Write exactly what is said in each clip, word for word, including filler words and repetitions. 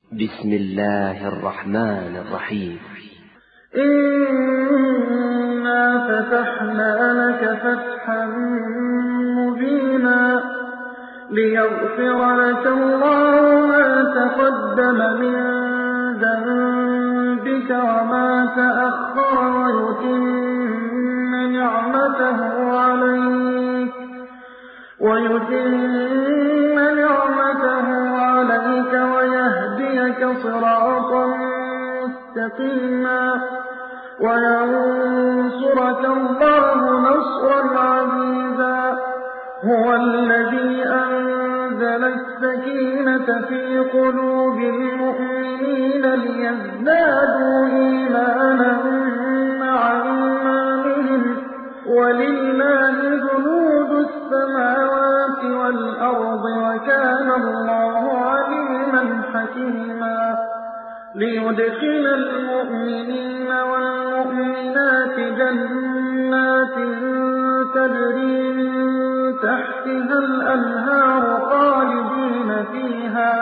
بسم الله الرحمن الرحيم. إنا فتحنا لك فتحا مبينا ليغفر لك الله ما تقدم من ذنبك وما تأخر ويتم نعمته عليك ويتم نعمته عليك ويهديك صراطا مستقيما وينصرك الله نصرا عزيزا. هو الذي أنزل السكينة في قلوب المؤمنين ليزدادوا إيمانا مع إيمانهم ولله جنود السماوات والأرض وكان الله عليما حكيما. ليدخل المؤمنين والمؤمنات جنات تجري من تحتها الأنهار خالدين فيها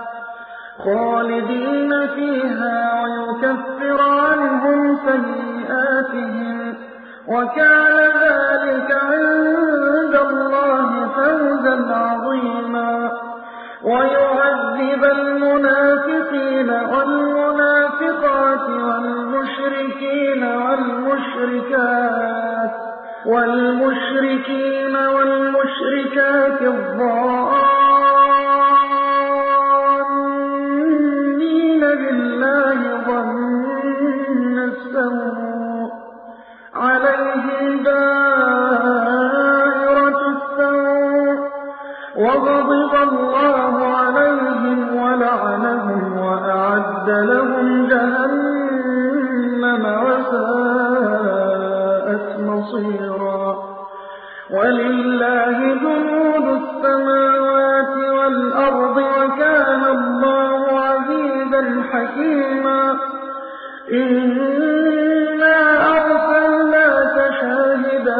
خالدين فيها ويكفر عنهم سيئاتهم وكان ذلك عند الله فوزا عظيما. ويعذب المنافقين والمنافقات والمشركين والمشركات والمشركين والمشركات الظانين بالله ظن السوء عليهم دائرة السوء وغضب الله عليهم ولعنهم وأعد لهم جهنم وساءت مصيرا. ولله جنود السماوات والأرض وكان الله عزيزا حكيما. إنا أرسلناك شاهدا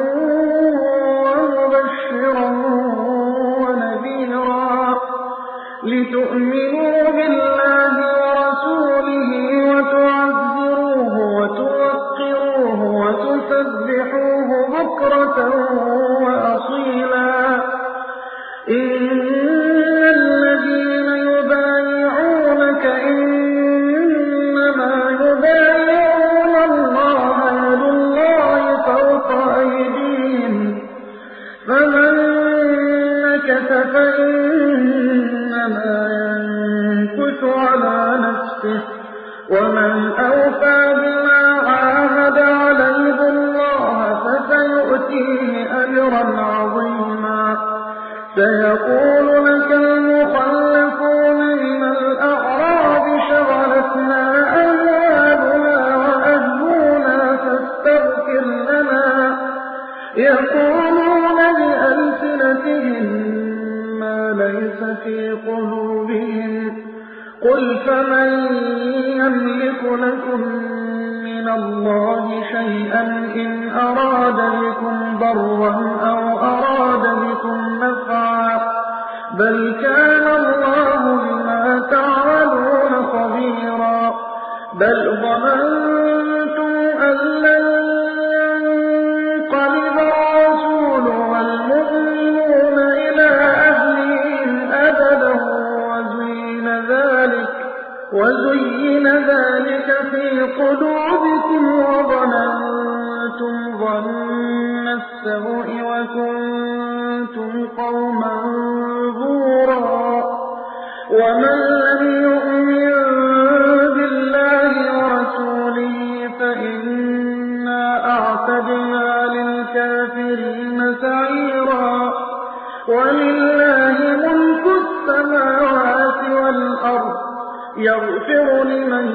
ومبشرا ونذيرا لتؤمنوا بالله ورسوله وتعزروه وتوقروه وتسبحوه بكرة وأصيلا. إن الذين يبايعونك إنما يبايعون الله يد الله فوق أيديهم فمن نكث فإنما ينكث على نفسه ومن أوفى بما عاهد عليه الله فسيؤتيه أجرا عظيما. سيقول لك المخلفون من الأعراب شغلتنا أموالنا وأهلنا فاستغفر لنا يقولون بألسنتهم ما ليس في قلوبهم قل فمن يملك لكم من الله شيئا إن أراد بكم ضرا أو أراد بكم نفعا بل كان الله بما تعملون خبيرا. بل ظننتم أن لن ينقلب الرسول والمؤمنون إلى أهلهم أبدا وزين ذلك وزين ذلك في قلوبكم وظننتم ظن السوء وكنتم قوما بورا. ومن لم يؤمن بالله ورسوله فإنا أعتدنا للكافرين سعيرا. ولله ملك السماوات والأرض يغفر لمن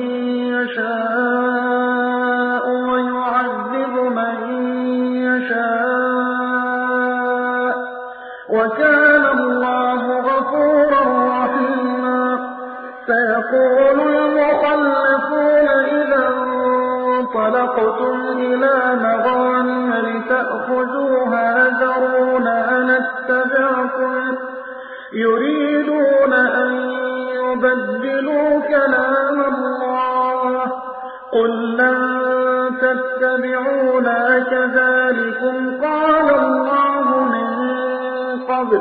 يشاء ويعذب من يشاء وكان الله غفورا رحيما. سيقول المخلفون إذا انطلقتم إلى مغانم لتأخذوها ذرونا نتبعكم يريدون أن يبدلوا يبدلوا كلام الله قل لن تتبعونا كذلكم قال الله من قبل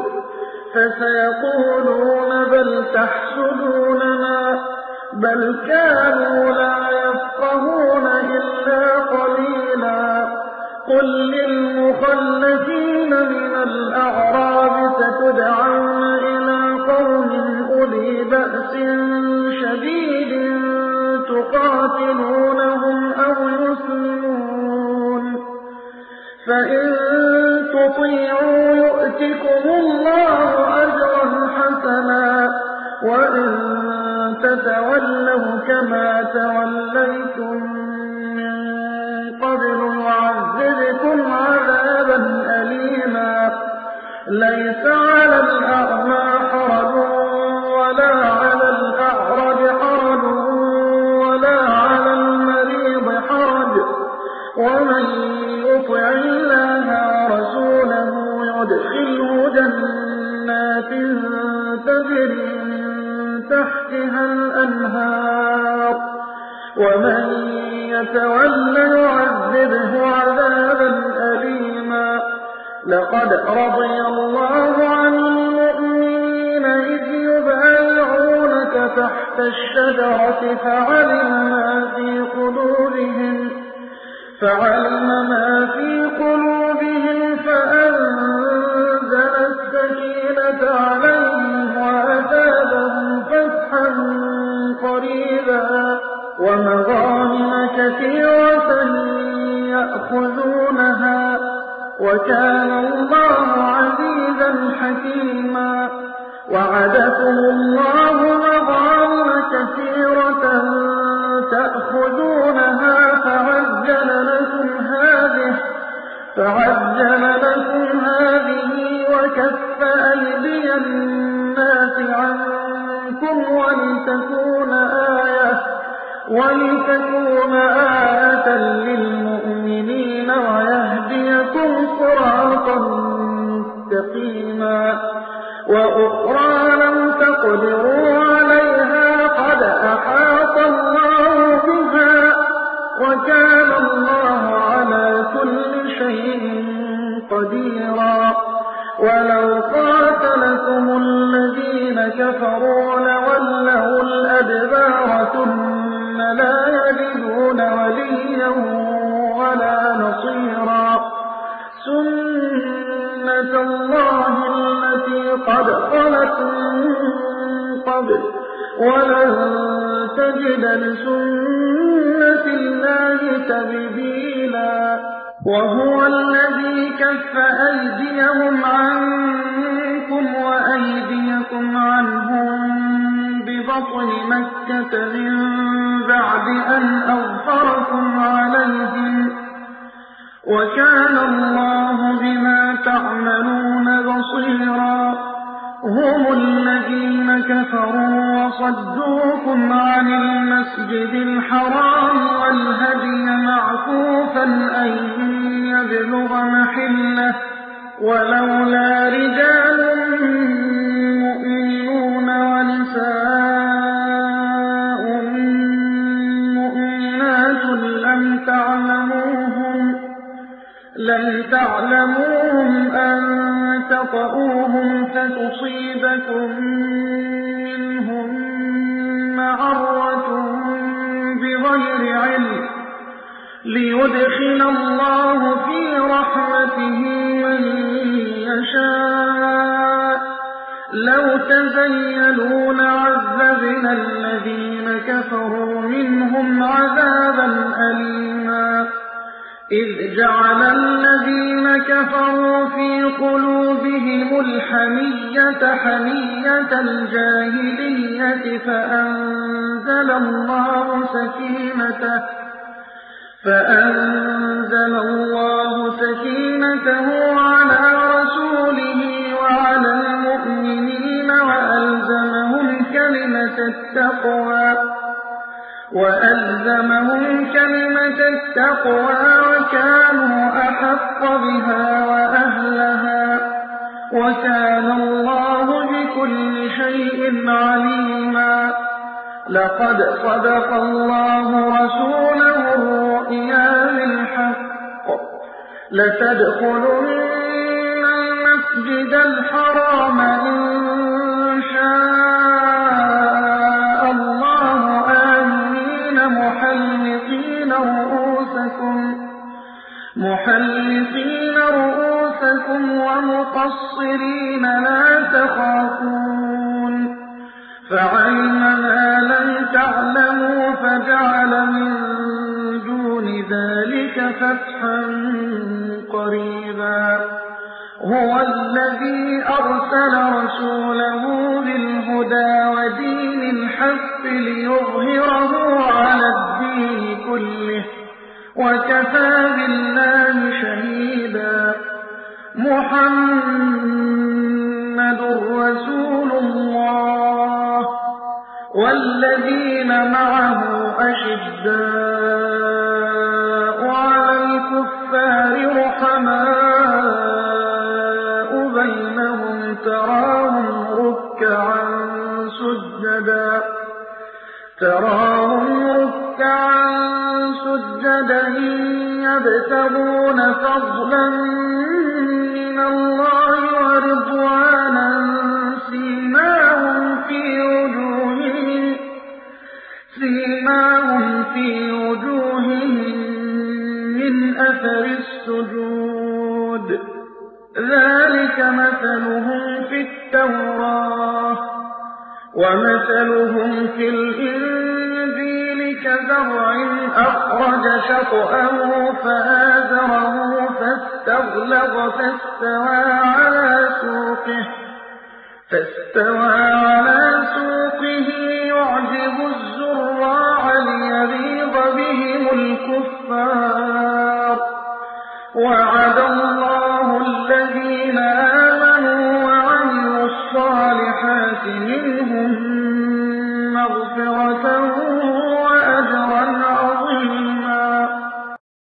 فسيقولون بل تحسدوننا بل كانوا لا يفقهون إلا قليلا قل للمخلفين من الأعراب ستدعون إلى قوم أولي بأس شديد تقاتلونهم أو يسلمون فإن تطيعوا يؤتكم الله أجرا حسنا وإن تتولوا كما توليتم من قبل يعذبكم عذابا أليما ليس على الأعمى حرج ولا على الأعرج حرج ولا على المريض حرج ومن يطع الله ورسوله يدخله جنات تجري من تحتها الأنهار ومن يتولى يعذبه عذابا أليما لقد رضي الله عن المؤمنين إذ يبايعونك تحت الشجرة فعلم ما في قلوبهم فعلم ما في قلوبهم فأنزل السكينة عليهم وأثابهم فتحا قريبا ومغانم كثيرة يأخذونها وكان الله عزيزا حكيما وعدكم الله مغانم كثيرة تأخذونها فعجل لكم هذه فعجل لكم هذه وكف أيدي الناس عنكم ولتكون آية ولتكون آية للمؤمنين ويهديكم صراطا مستقيما وأخرى لم تقدروا عليها قد أحاط الله بها وكان الله على كل شيء قديرا ولو قاتلكم الذين كفروا لولوا الأدبار ثم لا يجدون وليا ولا نصيرا سنة الله التي قد خلت من قبل ولن تجد لسنة الله تبديلا وهو الذي كف أيديهم عنكم وأيديكم عنهم ببطن مكة من بعد أن أظفركم عليهم وكان الله بما تعملون بصيرا هم الذين كفروا وصدوكم عن المسجد الحرام والهدي معكوفا أن يبلغ محله ولولا رجال مؤمنون ونساء مؤمنات لم تعلموهم لم تعلموهم أن تطؤوهم فتصيبكم منهم معرة بغير علم ليدخل الله في رحمته من يشاء لو تزيلوا لعذبنا الذين كفروا منهم عذابا أليما إذ جعل الذين كفروا في قلوبهم الحمية حمية الجاهلية فأنزل الله سكينته فأنزل الله سكينته على رسوله وعلى المؤمنين وألزمهم كلمة التقوى وألزمهم كلمة التقوى وكانوا أحق بها وأهلها وكان الله بكل شيء عليما لقد صدق الله رسوله الرؤيا بالحق لتدخلن المسجد الحرام إن شاء الله آمنين محلقين رؤوسكم محلقين رؤوسكم ومقصرين لا تخافون فعلم ما لم تعلموا فجعل من دون ذلك فتحا قريبا هو الذي أرسل رسوله بالهدى ودين الحق ليظهره على الدين كله وكفى بالله شهيدا محمد رسول الله والذين معه أشداء على الكفار رحماء بينهم تراهم ركعا سجدا تراهم ركعا سجدا يبتغون فضلا من الله ورضوانا سيماهم في وجوههم سيماهم في وجوههم من أثر السجود ذلك مثلهم في التوراة ومثلهم في الإنجيل كزرع أخرج شطأه فآزره فاستغلظ فاستوى على سوقه فاستوى على سوقه يعجب الزراع ليغيظ بهم الكفار وعد الله الذين